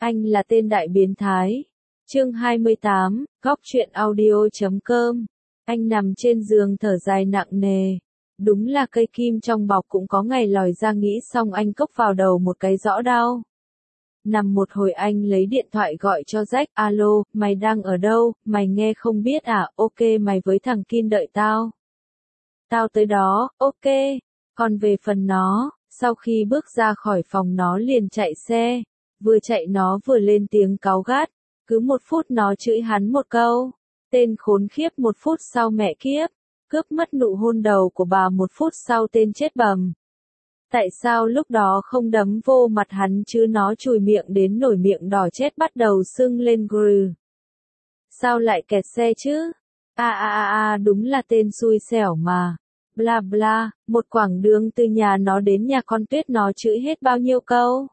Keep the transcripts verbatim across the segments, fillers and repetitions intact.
Anh là tên đại biến thái. Chương hai mươi tám, góc truyện audio chấm com. Anh nằm trên giường thở dài nặng nề. Đúng là cây kim trong bọc cũng có ngày lòi ra, nghĩ xong anh cốc vào đầu một cái rõ đau. Nằm một hồi anh lấy điện thoại gọi cho Jack, alo, mày đang ở đâu, mày nghe không biết à, ok mày với thằng Kim đợi tao. Tao tới đó, ok. Còn về phần nó, sau khi bước ra khỏi phòng nó liền chạy xe, vừa chạy nó vừa lên tiếng cáu gắt, cứ một phút nó chửi hắn một câu, tên khốn khiếp, một phút sau mẹ kiếp, cướp mất nụ hôn đầu của bà, một phút sau tên chết bầm. Tại sao lúc đó không đấm vô mặt hắn chứ, nó chùi miệng đến nổi miệng đỏ chết bắt đầu sưng lên grừ. Sao lại kẹt xe chứ? À à à à đúng là tên xui xẻo mà. Bla bla, một quãng đường từ nhà nó đến nhà con Tuyết nó chửi hết bao nhiêu câu.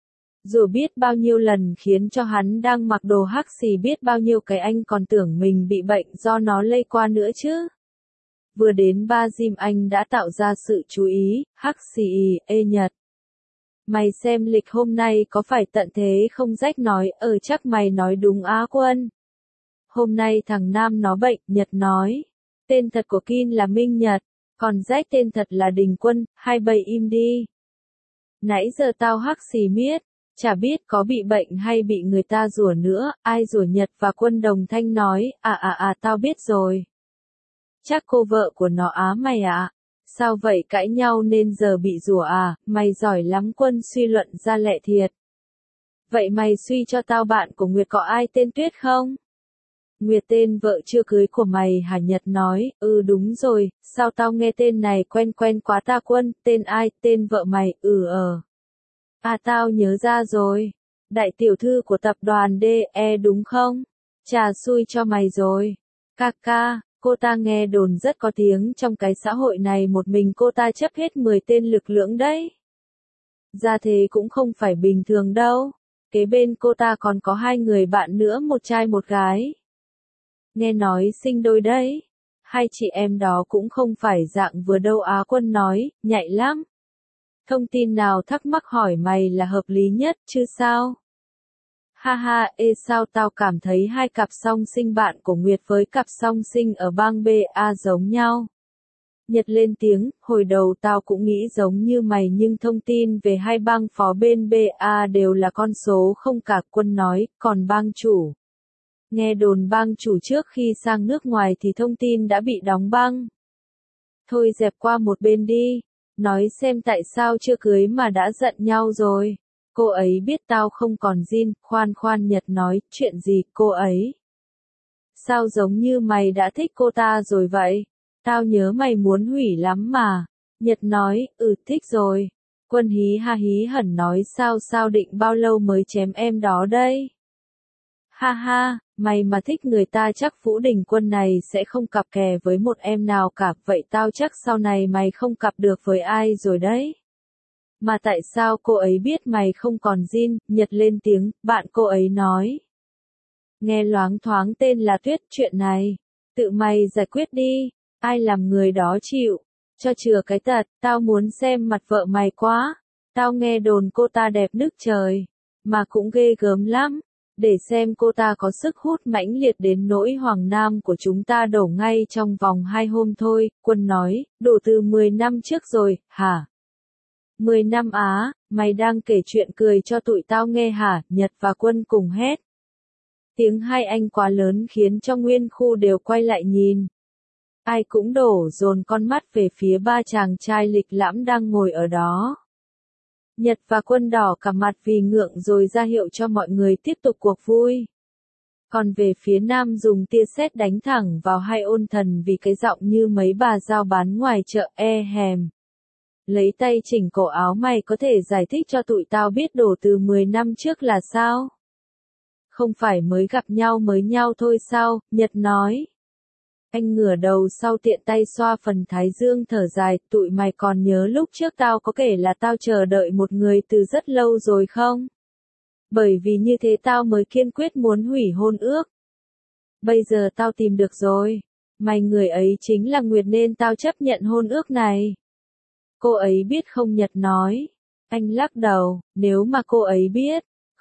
Dù biết bao nhiêu lần khiến cho hắn đang mặc đồ hắc xì biết bao nhiêu cái, anh còn tưởng mình bị bệnh do nó lây qua nữa chứ. Vừa đến ba gym anh đã tạo ra sự chú ý, hắc xì ê Nhật. Mày xem lịch hôm nay có phải tận thế không? Jack nói, ờ chắc mày nói đúng Á Quân. Hôm nay thằng Nam nó bệnh, Nhật nói. Tên thật của Kim là Minh Nhật, còn Jack tên thật là Đình Quân, hai bầy im đi. Nãy giờ tao hắc xì miết, chả biết có bị bệnh hay bị người ta rủa nữa, ai rủa? Nhật và Quân đồng thanh nói, à à à tao biết rồi. Chắc cô vợ của nó á mày ạ. À? Sao vậy, cãi nhau nên giờ bị rủa à? Mày giỏi lắm. Quân suy luận ra lẹ thiệt. Vậy mày suy cho tao bạn của Nguyệt có ai tên Tuyết không? Nguyệt tên vợ chưa cưới của mày hả? Nhật nói, ừ đúng rồi, sao tao nghe tên này quen quen quá ta. Quân, tên ai? Tên vợ mày, ừ ờ. À tao nhớ ra rồi. Đại tiểu thư của tập đoàn đê e đúng không? Chà xui cho mày rồi. Ca ca. Cô ta nghe đồn rất có tiếng trong cái xã hội này, một mình cô ta chấp hết mười tên lực lưỡng đấy. Ra thế cũng không phải bình thường đâu. Kế bên cô ta còn có hai người bạn nữa, một trai một gái. Nghe nói sinh đôi đấy. Hai chị em đó cũng không phải dạng vừa đâu. Á Quân nói, nhạy lắm. Thông tin nào thắc mắc hỏi mày là hợp lý nhất chứ sao? Ha ha, ê sao tao cảm thấy hai cặp song sinh bạn của Nguyệt với cặp song sinh ở bang bê a giống nhau. Nhật lên tiếng, hồi đầu tao cũng nghĩ giống như mày nhưng thông tin về hai bang phó bên bê a đều là con số không cả. Quân nói, còn bang chủ. Nghe đồn bang chủ trước khi sang nước ngoài thì thông tin đã bị đóng băng. Thôi dẹp qua một bên đi, nói xem tại sao chưa cưới mà đã giận nhau rồi. Cô ấy biết tao không còn zin, khoan khoan. Nhật nói, chuyện gì? Cô ấy? Sao giống như mày đã thích cô ta rồi vậy? Tao nhớ mày muốn hủy lắm mà. Nhật nói, ừ thích rồi. Quân hí ha hí hẩn nói, sao sao định bao lâu mới chém em đó đây? Ha ha, mày mà thích người ta chắc Vũ Đình Quân này sẽ không cặp kè với một em nào cả, vậy tao chắc sau này mày không cặp được với ai rồi đấy. Mà tại sao cô ấy biết mày không còn zin? Nhật lên tiếng, bạn cô ấy nói. Nghe loáng thoáng tên là Tuyết, chuyện này. Tự mày giải quyết đi, ai làm người đó chịu. Cho chừa cái tật, tao muốn xem mặt vợ mày quá. Tao nghe đồn cô ta đẹp nức trời. Mà cũng ghê gớm lắm. Để xem cô ta có sức hút mãnh liệt đến nỗi Hoàng Nam của chúng ta đổ ngay trong vòng hai hôm thôi. Quân nói, đổ từ mười năm trước rồi, hả? Mười năm á, mày đang kể chuyện cười cho tụi tao nghe hả? Nhật và Quân cùng hét. Tiếng hai anh quá lớn khiến cho nguyên khu đều quay lại nhìn. Ai cũng đổ dồn con mắt về phía ba chàng trai lịch lãm đang ngồi ở đó. Nhật và Quân đỏ cả mặt vì ngượng rồi ra hiệu cho mọi người tiếp tục cuộc vui. Còn về phía Nam dùng tia sét đánh thẳng vào hai ôn thần vì cái giọng như mấy bà giao bán ngoài chợ e hèm. Lấy tay chỉnh cổ áo, mày có thể giải thích cho tụi tao biết đổ từ mười năm trước là sao? Không phải mới gặp nhau mới nhau thôi sao? Nhật nói. Anh ngửa đầu sau tiện tay xoa phần thái dương thở dài, tụi mày còn nhớ lúc trước tao có kể là tao chờ đợi một người từ rất lâu rồi không? Bởi vì như thế tao mới kiên quyết muốn hủy hôn ước. Bây giờ tao tìm được rồi. Mày người ấy chính là Nguyệt nên tao chấp nhận hôn ước này. Cô ấy biết không? Nhật nói. Anh lắc đầu, nếu mà cô ấy biết,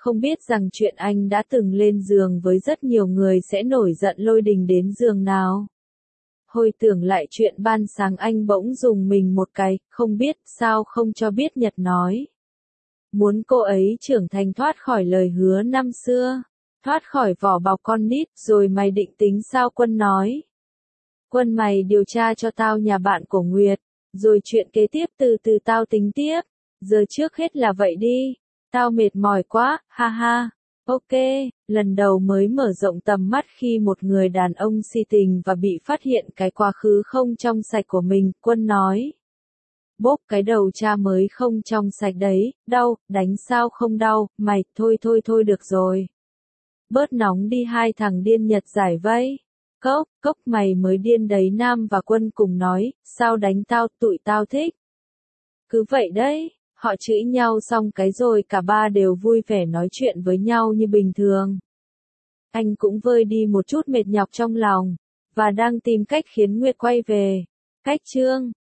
không biết rằng chuyện anh đã từng lên giường với rất nhiều người sẽ nổi giận lôi đình đến giường nào. Hồi tưởng lại chuyện ban sáng anh bỗng dùng mình một cái, không biết sao không cho biết Nhật nói. Muốn cô ấy trưởng thành thoát khỏi lời hứa năm xưa, thoát khỏi vỏ bọc con nít, rồi mày định tính sao? Quân nói. Quân mày điều tra cho tao nhà bạn của Nguyệt, rồi chuyện kế tiếp từ từ tao tính tiếp, giờ trước hết là vậy đi, tao mệt mỏi quá, ha ha. Ok, lần đầu mới mở rộng tầm mắt khi một người đàn ông si tình và bị phát hiện cái quá khứ không trong sạch của mình, Quân nói. Bốp cái đầu cha mới không trong sạch đấy, đau, đánh sao không đau, mày, thôi thôi thôi được rồi. Bớt nóng đi, hai thằng điên Nhật giải vây. Cốc, cốc mày mới điên đấy. Nam và Quân cùng nói, sao đánh tao, tụi tao thích. Cứ vậy đấy, họ chửi nhau xong cái rồi cả ba đều vui vẻ nói chuyện với nhau như bình thường. Anh cũng vơi đi một chút mệt nhọc trong lòng, và đang tìm cách khiến Nguyệt quay về. Cách chương